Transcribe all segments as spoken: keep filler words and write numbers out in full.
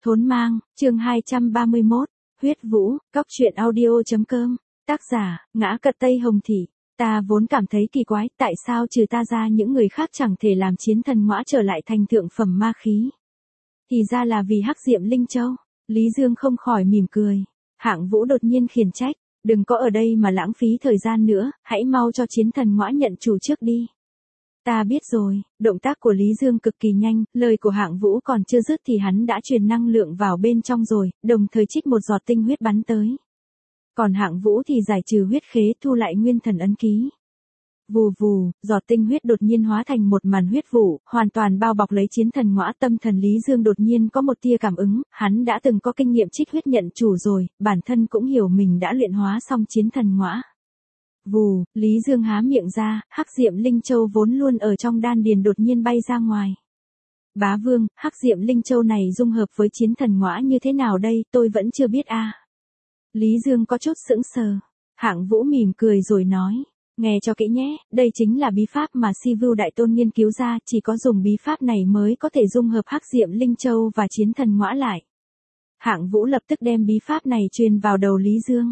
Thốn mang, chương hai trăm ba mươi mốt, huyết vũ, cóc truyện audio.com, tác giả, ngã cật Tây Hồng Thị. Ta vốn cảm thấy kỳ quái, tại sao trừ ta ra những người khác chẳng thể làm chiến thần ngõa trở lại thành thượng phẩm ma khí. Thì ra là vì hắc diệm linh châu. Lý Dương không khỏi mỉm cười. Hạng Vũ đột nhiên khiển trách, đừng có ở đây mà lãng phí thời gian nữa, hãy mau cho chiến thần ngõa nhận chủ trước đi. Ta biết rồi. Động tác của Lý Dương cực kỳ nhanh, lời của Hạng Vũ còn chưa dứt thì hắn đã truyền năng lượng vào bên trong rồi, đồng thời trích một giọt tinh huyết bắn tới. Còn Hạng Vũ thì giải trừ huyết khế, thu lại nguyên thần ấn ký. Vù vù, giọt tinh huyết đột nhiên hóa thành một màn huyết vụ, hoàn toàn bao bọc lấy chiến thần ngõa. Tâm thần Lý Dương đột nhiên có một tia cảm ứng, hắn đã từng có kinh nghiệm trích huyết nhận chủ rồi, bản thân cũng hiểu mình đã luyện hóa xong chiến thần ngõa. Vù, Lý Dương há miệng ra, hắc diệm linh châu vốn luôn ở trong đan điền đột nhiên bay ra ngoài. Bá Vương, hắc diệm linh châu này dung hợp với chiến thần ngõa như thế nào đây, tôi vẫn chưa biết a. À. Lý Dương có chút sững sờ. Hạng Vũ mỉm cười rồi nói, nghe cho kỹ nhé, đây chính là bí pháp mà Si Vưu Đại Tôn nghiên cứu ra, chỉ có dùng bí pháp này mới có thể dung hợp hắc diệm linh châu và chiến thần ngõa lại. Hạng Vũ lập tức đem bí pháp này truyền vào đầu Lý Dương.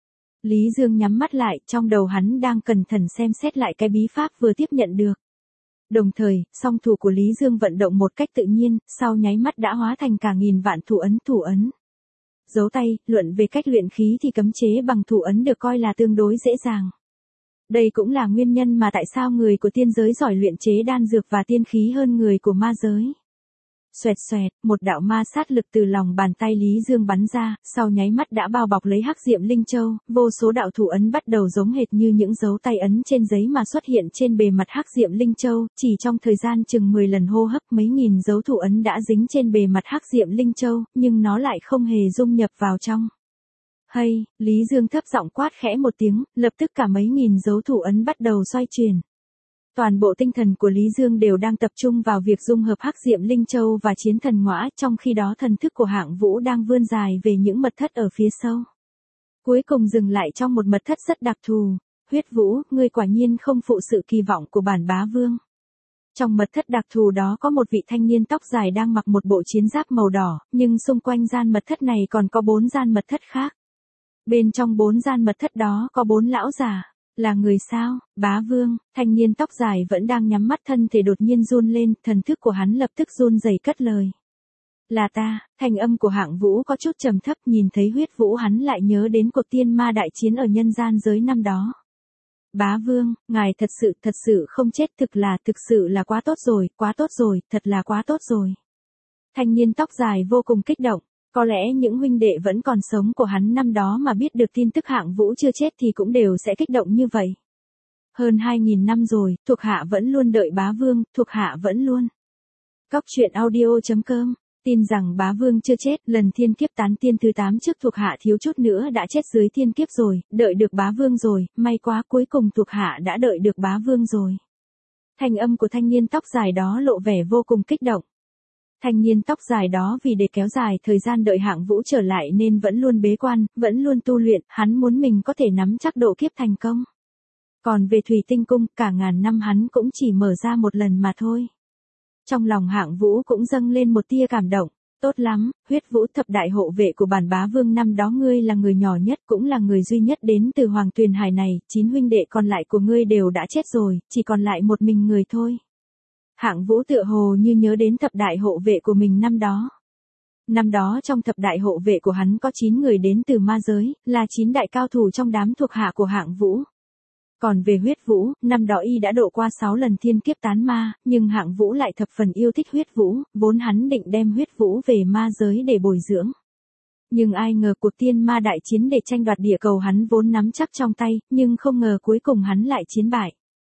Lý Dương nhắm mắt lại, trong đầu hắn đang cẩn thận xem xét lại cái bí pháp vừa tiếp nhận được. Đồng thời, song thủ của Lý Dương vận động một cách tự nhiên, sau nháy mắt đã hóa thành cả nghìn vạn thủ ấn thủ ấn. Dấu tay, luận về cách luyện khí thì cấm chế bằng thủ ấn được coi là tương đối dễ dàng. Đây cũng là nguyên nhân mà tại sao người của tiên giới giỏi luyện chế đan dược và tiên khí hơn người của ma giới. Xoẹt xoẹt, một đạo ma sát lực từ lòng bàn tay Lý Dương bắn ra, sau nháy mắt đã bao bọc lấy hắc diệm linh châu, vô số đạo thủ ấn bắt đầu giống hệt như những dấu tay ấn trên giấy mà xuất hiện trên bề mặt hắc diệm linh châu, chỉ trong thời gian chừng mười lần hô hấp mấy nghìn dấu thủ ấn đã dính trên bề mặt hắc diệm linh châu, nhưng nó lại không hề dung nhập vào trong. Hay, Lý Dương thấp giọng quát khẽ một tiếng, lập tức cả mấy nghìn dấu thủ ấn bắt đầu xoay chuyển. Toàn bộ tinh thần của Lý Dương đều đang tập trung vào việc dung hợp hắc diệm linh châu và chiến thần ngõa, trong khi đó thần thức của Hạng Vũ đang vươn dài về những mật thất ở phía sau. Cuối cùng dừng lại trong một mật thất rất đặc thù. Huyết Vũ, ngươi quả nhiên không phụ sự kỳ vọng của bản bá vương. Trong mật thất đặc thù đó có một vị thanh niên tóc dài đang mặc một bộ chiến giáp màu đỏ, nhưng xung quanh gian mật thất này còn có bốn gian mật thất khác. Bên trong bốn gian mật thất đó có bốn lão già. Là người sao, bá vương? Thanh niên tóc dài vẫn đang nhắm mắt, thân thể đột nhiên run lên, thần thức của hắn lập tức run rẩy cất lời. Là ta. Thanh âm của Hạng Vũ có chút trầm thấp, nhìn thấy huyết vũ hắn lại nhớ đến cuộc tiên ma đại chiến ở nhân gian giới năm đó. Bá vương, ngài thật sự, thật sự không chết, thực là, thực sự là quá tốt rồi, quá tốt rồi, thật là quá tốt rồi. Thanh niên tóc dài vô cùng kích động. Có lẽ những huynh đệ vẫn còn sống của hắn năm đó mà biết được tin tức Hạng Vũ chưa chết thì cũng đều sẽ kích động như vậy. Hơn hai nghìn năm rồi, thuộc hạ vẫn luôn đợi bá vương, thuộc hạ vẫn luôn. Cóc truyện audio.com, tin rằng bá vương chưa chết, lần thiên kiếp tán tiên thứ tám trước thuộc hạ thiếu chút nữa đã chết dưới thiên kiếp rồi, đợi được bá vương rồi, may quá cuối cùng thuộc hạ đã đợi được bá vương rồi. Thanh âm của thanh niên tóc dài đó lộ vẻ vô cùng kích động. Thanh niên tóc dài đó vì để kéo dài thời gian đợi Hạng Vũ trở lại nên vẫn luôn bế quan, vẫn luôn tu luyện, hắn muốn mình có thể nắm chắc độ kiếp thành công. Còn về Thủy Tinh Cung, cả ngàn năm hắn cũng chỉ mở ra một lần mà thôi. Trong lòng Hạng Vũ cũng dâng lên một tia cảm động. Tốt lắm, huyết vũ, thập đại hộ vệ của bản bá vương năm đó ngươi là người nhỏ nhất, cũng là người duy nhất đến từ Hoàng Tuyền Hải này, chín huynh đệ còn lại của ngươi đều đã chết rồi, chỉ còn lại một mình người thôi. Hạng Vũ tựa hồ như nhớ đến thập đại hộ vệ của mình năm đó. Năm đó trong thập đại hộ vệ của hắn có chín người đến từ ma giới, là chín đại cao thủ trong đám thuộc hạ của Hạng Vũ. Còn về huyết vũ, năm đó y đã độ qua sáu lần thiên kiếp tán ma, nhưng Hạng Vũ lại thập phần yêu thích huyết vũ, vốn hắn định đem huyết vũ về ma giới để bồi dưỡng. Nhưng ai ngờ cuộc tiên ma đại chiến để tranh đoạt địa cầu hắn vốn nắm chắc trong tay, nhưng không ngờ cuối cùng hắn lại chiến bại.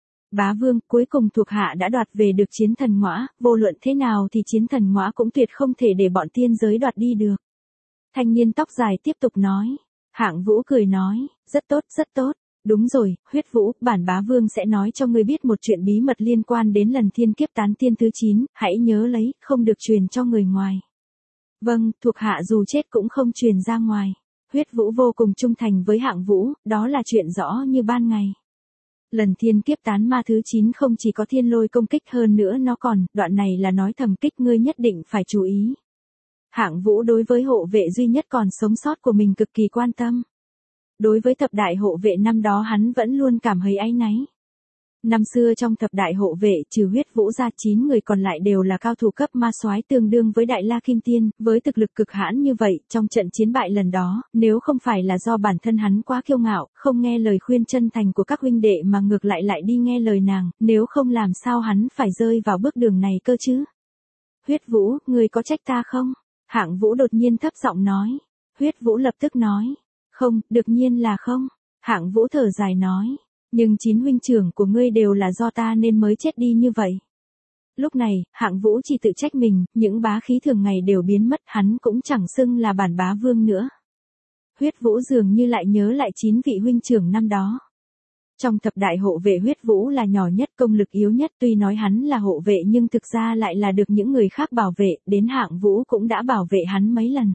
Bá vương, cuối cùng thuộc hạ đã đoạt về được chiến thần ngõa, vô luận thế nào thì chiến thần ngõa cũng tuyệt không thể để bọn tiên giới đoạt đi được. Thanh niên tóc dài tiếp tục nói. Hạng Vũ cười nói, rất tốt, rất tốt. Đúng rồi, huyết vũ, bản bá vương sẽ nói cho ngươi biết một chuyện bí mật liên quan đến lần thiên kiếp tán tiên thứ chín, hãy nhớ lấy, không được truyền cho người ngoài. Vâng, thuộc hạ dù chết cũng không truyền ra ngoài. Huyết vũ vô cùng trung thành với Hạng Vũ, đó là chuyện rõ như ban ngày. Lần thiên kiếp tán ma thứ chín không chỉ có thiên lôi công kích, hơn nữa nó còn, đoạn này là nói thầm kích, ngươi nhất định phải chú ý. Hạng Vũ đối với hộ vệ duy nhất còn sống sót của mình cực kỳ quan tâm. Đối với thập đại hộ vệ năm đó hắn vẫn luôn cảm thấy áy náy. Năm xưa trong thập đại hộ vệ trừ Huyết Vũ ra chín người còn lại đều là cao thủ cấp ma soái tương đương với Đại La Kim Tiên, với thực lực cực hãn như vậy, trong trận chiến bại lần đó, nếu không phải là do bản thân hắn quá kiêu ngạo, không nghe lời khuyên chân thành của các huynh đệ mà ngược lại lại đi nghe lời nàng, nếu không làm sao hắn phải rơi vào bước đường này cơ chứ. Huyết Vũ, ngươi có trách ta không? Hạng Vũ đột nhiên thấp giọng nói. Huyết Vũ lập tức nói. Không, đương nhiên là không. Hạng Vũ thở dài nói. Nhưng chín huynh trưởng của ngươi đều là do ta nên mới chết đi như vậy. Lúc này, Hạng Vũ chỉ tự trách mình, những bá khí thường ngày đều biến mất, hắn cũng chẳng xưng là bản bá vương nữa. Huyết Vũ dường như lại nhớ lại chín vị huynh trưởng năm đó. Trong thập đại hộ vệ Huyết Vũ là nhỏ nhất, công lực yếu nhất, tuy nói hắn là hộ vệ nhưng thực ra lại là được những người khác bảo vệ, đến Hạng Vũ cũng đã bảo vệ hắn mấy lần.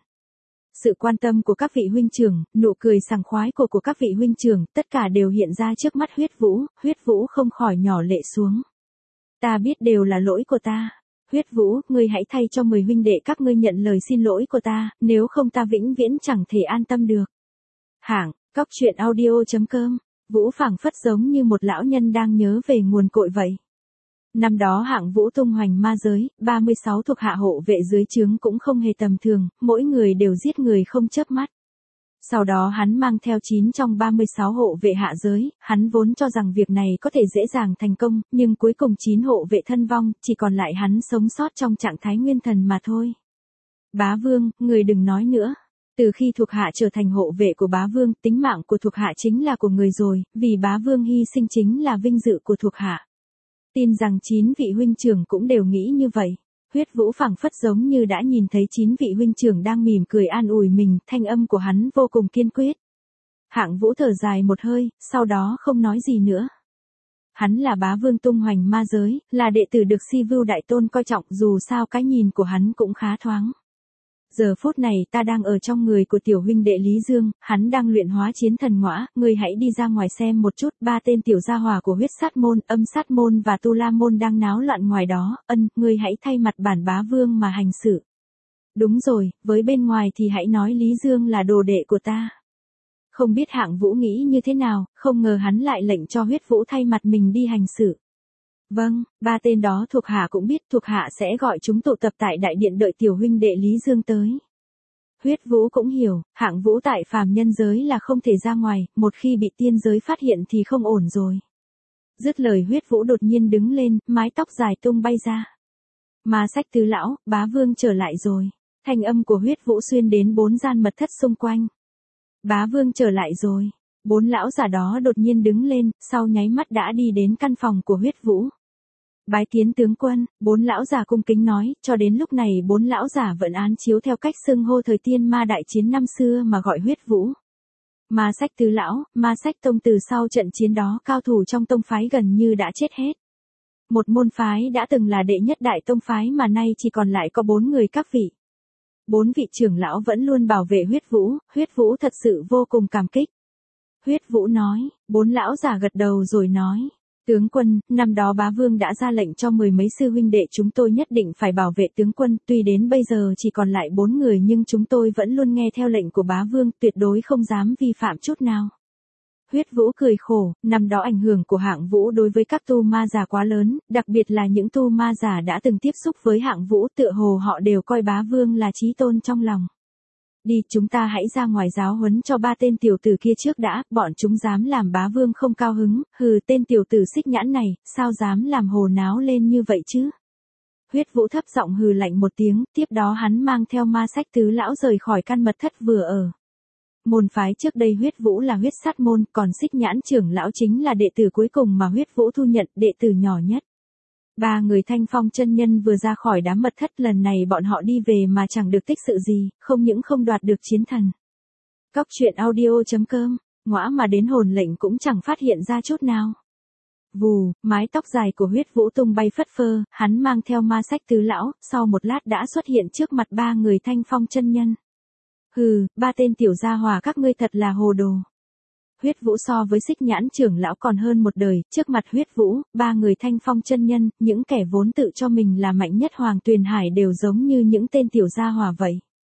Sự quan tâm của các vị huynh trưởng, nụ cười sảng khoái của của các vị huynh trưởng, tất cả đều hiện ra trước mắt Huyết Vũ, Huyết Vũ không khỏi nhỏ lệ xuống. Ta biết đều là lỗi của ta. Huyết Vũ, ngươi hãy thay cho mười huynh đệ các ngươi nhận lời xin lỗi của ta, nếu không ta vĩnh viễn chẳng thể an tâm được. Hạng, cóc truyện audio chấm com, Vũ phảng phất giống như một lão nhân đang nhớ về nguồn cội vậy. Năm đó Hạng Vũ tung hoành ma giới, ba mươi sáu thuộc hạ hộ vệ dưới trướng cũng không hề tầm thường, mỗi người đều giết người không chớp mắt. Sau đó hắn mang theo chín trong ba mươi sáu hộ vệ hạ giới, hắn vốn cho rằng việc này có thể dễ dàng thành công, nhưng cuối cùng chín hộ vệ thân vong, chỉ còn lại hắn sống sót trong trạng thái nguyên thần mà thôi. Bá Vương, người đừng nói nữa. Từ khi thuộc hạ trở thành hộ vệ của Bá Vương, tính mạng của thuộc hạ chính là của người rồi, vì Bá Vương hy sinh chính là vinh dự của thuộc hạ. Tin rằng chín vị huynh trưởng cũng đều nghĩ như vậy. Huyết Vũ phảng phất giống như đã nhìn thấy chín vị huynh trưởng đang mỉm cười an ủi mình, thanh âm của hắn vô cùng kiên quyết. Hạng Vũ thở dài một hơi, sau đó không nói gì nữa. Hắn là Bá Vương tung hoành ma giới, là đệ tử được Si Vưu Đại Tôn coi trọng, dù sao cái nhìn của hắn cũng khá thoáng. Giờ phút này ta đang ở trong người của tiểu huynh đệ Lý Dương, hắn đang luyện hóa chiến thần ngõa, ngươi hãy đi ra ngoài xem một chút, ba tên tiểu gia hỏa của huyết sát môn, âm sát môn và tu la môn đang náo loạn ngoài đó, ân, ngươi hãy thay mặt bản bá vương mà hành sự. Đúng rồi, với bên ngoài thì hãy nói Lý Dương là đồ đệ của ta. Không biết Hạng Vũ nghĩ như thế nào, không ngờ hắn lại lệnh cho Huyết Vũ thay mặt mình đi hành sự. Vâng, ba tên đó thuộc hạ cũng biết, thuộc hạ sẽ gọi chúng tụ tập tại đại điện đợi tiểu huynh đệ Lý Dương tới. Huyết Vũ cũng hiểu, Hạng Vũ tại phàm nhân giới là không thể ra ngoài, một khi bị tiên giới phát hiện thì không ổn rồi. Dứt lời Huyết Vũ đột nhiên đứng lên, mái tóc dài tung bay ra. Ma Sách tứ lão, Bá Vương trở lại rồi. Thanh âm của Huyết Vũ xuyên đến bốn gian mật thất xung quanh. Bá Vương trở lại rồi. Bốn lão giả đó đột nhiên đứng lên, sau nháy mắt đã đi đến căn phòng của Huyết Vũ. Bái kiến tướng quân, bốn lão giả cung kính nói, cho đến lúc này bốn lão giả vẫn án chiếu theo cách xưng hô thời tiên ma đại chiến năm xưa mà gọi Huyết Vũ. Ma Sách tứ lão, Ma Sách tông từ sau trận chiến đó cao thủ trong tông phái gần như đã chết hết. Một môn phái đã từng là đệ nhất đại tông phái mà nay chỉ còn lại có bốn người các vị. Bốn vị trưởng lão vẫn luôn bảo vệ Huyết Vũ, Huyết Vũ thật sự vô cùng cảm kích. Huyết Vũ nói, bốn lão giả gật đầu rồi nói. Tướng quân, năm đó Bá Vương đã ra lệnh cho mười mấy sư huynh đệ chúng tôi nhất định phải bảo vệ tướng quân, tuy đến bây giờ chỉ còn lại bốn người nhưng chúng tôi vẫn luôn nghe theo lệnh của Bá Vương, tuyệt đối không dám vi phạm chút nào. Huyết Vũ cười khổ, năm đó ảnh hưởng của Hạng Vũ đối với các tu ma giả quá lớn, đặc biệt là những tu ma giả đã từng tiếp xúc với Hạng Vũ, tựa hồ họ đều coi Bá Vương là chí tôn trong lòng. Đi, chúng ta hãy ra ngoài giáo huấn cho ba tên tiểu tử kia trước đã, bọn chúng dám làm Bá Vương không cao hứng, hừ, tên tiểu tử xích nhãn này, sao dám làm hồ náo lên như vậy chứ? Huyết Vũ thấp giọng hừ lạnh một tiếng, tiếp đó hắn mang theo Ma Sách tứ lão rời khỏi căn mật thất vừa ở. Môn phái trước đây Huyết Vũ là huyết sát môn, còn xích nhãn trưởng lão chính là đệ tử cuối cùng mà Huyết Vũ thu nhận, đệ tử nhỏ nhất. Ba người Thanh Phong chân nhân vừa ra khỏi đám mật thất, lần này bọn họ đi về mà chẳng được tích sự gì, không những không đoạt được chiến thần. Cóc truyện audio chấm com, ngõa mà đến hồn lệnh cũng chẳng phát hiện ra chút nào. Vù, mái tóc dài của Huyết Vũ tung bay phất phơ, hắn mang theo Ma Sách tứ lão, sau một lát đã xuất hiện trước mặt ba người Thanh Phong chân nhân. Hừ, ba tên tiểu gia hỏa các ngươi thật là hồ đồ. Huyết Vũ so với xích nhãn trưởng lão còn hơn một đời, trước mặt Huyết Vũ, ba người Thanh Phong chân nhân, những kẻ vốn tự cho mình là mạnh nhất Hoàng Tuyền Hải đều giống như những tên tiểu gia hỏa vậy.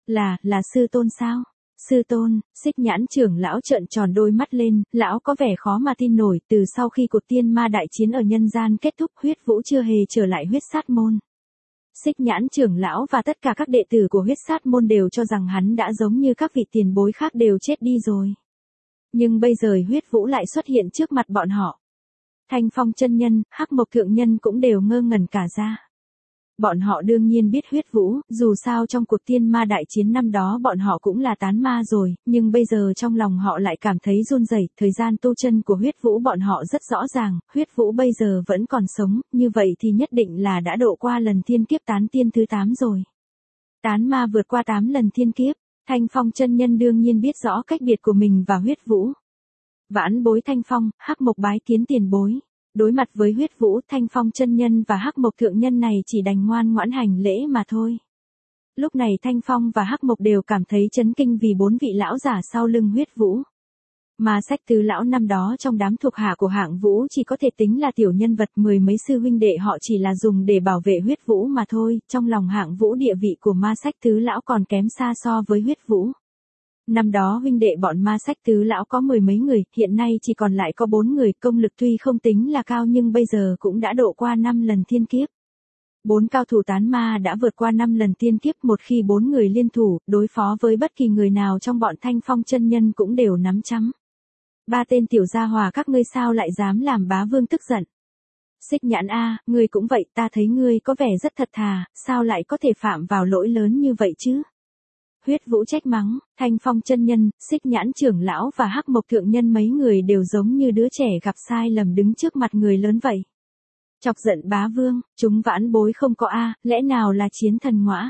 Là, là sư tôn sao? Sư tôn, Xích Nhãn trưởng lão trợn tròn đôi mắt lên, lão có vẻ khó mà tin nổi, từ sau khi cuộc tiên ma đại chiến ở nhân gian kết thúc, huyết vũ chưa hề trở lại huyết sát môn. Xích Nhãn trưởng lão và tất cả các đệ tử của huyết sát môn đều cho rằng hắn đã giống như các vị tiền bối khác đều chết đi rồi. Nhưng bây giờ huyết vũ lại xuất hiện trước mặt bọn họ. Thanh Phong chân nhân, Hắc Mộc thượng nhân cũng đều ngơ ngẩn cả ra. Bọn họ đương nhiên biết huyết vũ, dù sao trong cuộc tiên ma đại chiến năm đó bọn họ cũng là tán ma rồi, nhưng bây giờ trong lòng họ lại cảm thấy run rẩy. Thời gian tu chân của huyết vũ bọn họ rất rõ ràng, huyết vũ bây giờ vẫn còn sống, như vậy thì nhất định là đã độ qua lần thiên kiếp tán tiên thứ tám rồi. Tán ma vượt qua tám lần thiên kiếp, Thanh Phong chân nhân đương nhiên biết rõ cách biệt của mình và huyết vũ. Vãn bối Thanh Phong, Hắc Mộc bái kiến tiền bối. Đối mặt với huyết vũ, Thanh Phong chân nhân và Hắc Mộc thượng nhân này chỉ đành ngoan ngoãn hành lễ mà thôi. Lúc này Thanh Phong và Hắc Mộc đều cảm thấy chấn kinh vì bốn vị lão giả sau lưng huyết vũ. Mà Sách Tứ lão năm đó trong đám thuộc hạ của Hạng Vũ chỉ có thể tính là tiểu nhân vật, mười mấy sư huynh đệ họ chỉ là dùng để bảo vệ huyết vũ mà thôi, trong lòng Hạng Vũ địa vị của Ma Sách Tứ lão còn kém xa so với huyết vũ. Năm đó huynh đệ bọn Ma Sách Tứ lão có mười mấy người, hiện nay chỉ còn lại có bốn người, công lực tuy không tính là cao nhưng bây giờ cũng đã độ qua năm lần thiên kiếp. Bốn cao thủ tán ma đã vượt qua năm lần thiên kiếp, một khi bốn người liên thủ, đối phó với bất kỳ người nào trong bọn Thanh Phong chân nhân cũng đều nắm chắm. Ba tên tiểu gia hòa các ngươi sao lại dám làm bá vương tức giận? Xích Nhãn a, ngươi cũng vậy, ta thấy ngươi có vẻ rất thật thà, sao lại có thể phạm vào lỗi lớn như vậy chứ? Huyết vũ trách mắng, Thanh Phong chân nhân, Xích Nhãn trưởng lão và Hắc Mộc thượng nhân mấy người đều giống như đứa trẻ gặp sai lầm đứng trước mặt người lớn vậy. Chọc giận bá vương, chúng vãn bối không có a, lẽ nào là chiến thần ngõa?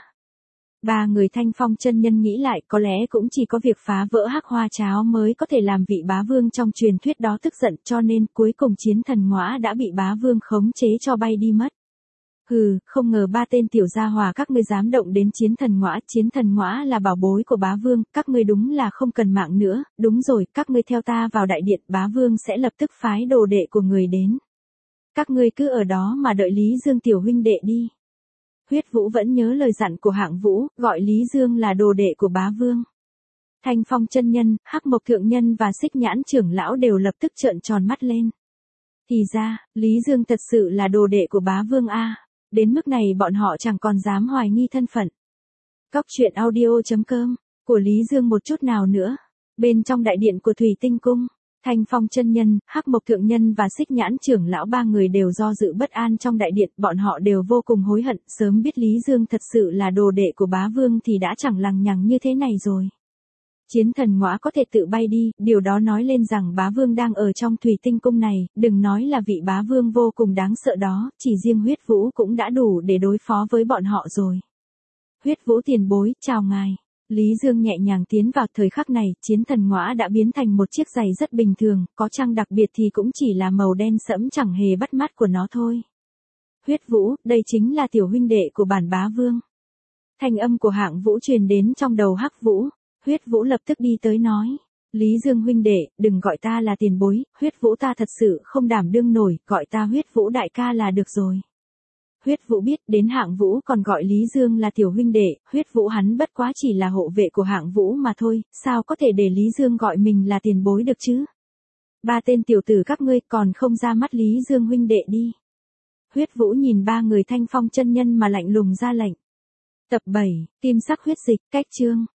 Ba người Thanh Phong chân nhân nghĩ lại, có lẽ cũng chỉ có việc phá vỡ Hắc Hoa cháo mới có thể làm vị bá vương trong truyền thuyết đó tức giận, cho nên cuối cùng chiến thần ngõa đã bị bá vương khống chế cho bay đi mất. Hừ, không ngờ ba tên tiểu gia hòa các ngươi dám động đến chiến thần ngõa, chiến thần ngõa là bảo bối của bá vương, các ngươi đúng là không cần mạng nữa, đúng rồi, các ngươi theo ta vào đại điện, bá vương sẽ lập tức phái đồ đệ của người đến. Các ngươi cứ ở đó mà đợi Lý Dương tiểu huynh đệ đi. Huyết vũ vẫn nhớ lời dặn của Hạng Vũ, gọi Lý Dương là đồ đệ của bá vương. Thanh Phong chân nhân, Hắc Mộc thượng nhân và Xích Nhãn trưởng lão đều lập tức trợn tròn mắt lên. Thì ra, Lý Dương thật sự là đồ đệ của bá vương a. Đến mức này bọn họ chẳng còn dám hoài nghi thân phận. Cóc truyện audio chấm com của Lý Dương một chút nào nữa. Bên trong đại điện của Thủy Tinh Cung, Thanh Phong chân nhân, Hắc Mộc thượng nhân và Xích Nhãn trưởng lão ba người đều do dự bất an trong đại điện, bọn họ đều vô cùng hối hận, sớm biết Lý Dương thật sự là đồ đệ của bá vương thì đã chẳng lằng nhằng như thế này rồi. Chiến thần ngõa có thể tự bay đi, điều đó nói lên rằng bá vương đang ở trong Thủy Tinh Cung này, đừng nói là vị bá vương vô cùng đáng sợ đó, chỉ riêng huyết vũ cũng đã đủ để đối phó với bọn họ rồi. Huyết vũ tiền bối, chào ngài. Lý Dương nhẹ nhàng tiến vào, thời khắc này, chiến thần ngõa đã biến thành một chiếc giày rất bình thường, có chăng đặc biệt thì cũng chỉ là màu đen sẫm chẳng hề bắt mắt của nó thôi. Huyết vũ, đây chính là tiểu huynh đệ của bản bá vương. Thanh âm của Hạng Vũ truyền đến trong đầu Hắc Vũ. Huyết vũ lập tức đi tới nói. Lý Dương huynh đệ, đừng gọi ta là tiền bối, huyết vũ ta thật sự không đảm đương nổi, gọi ta huyết vũ đại ca là được rồi. Huyết vũ biết đến Hạng Vũ còn gọi Lý Dương là tiểu huynh đệ, huyết vũ hắn bất quá chỉ là hộ vệ của Hạng Vũ mà thôi, sao có thể để Lý Dương gọi mình là tiền bối được chứ? Ba tên tiểu tử các ngươi còn không ra mắt Lý Dương huynh đệ đi. Huyết vũ nhìn ba người Thanh Phong chân nhân mà lạnh lùng ra lệnh. Tập bảy, Kim sắc huyết dịch, cách chương.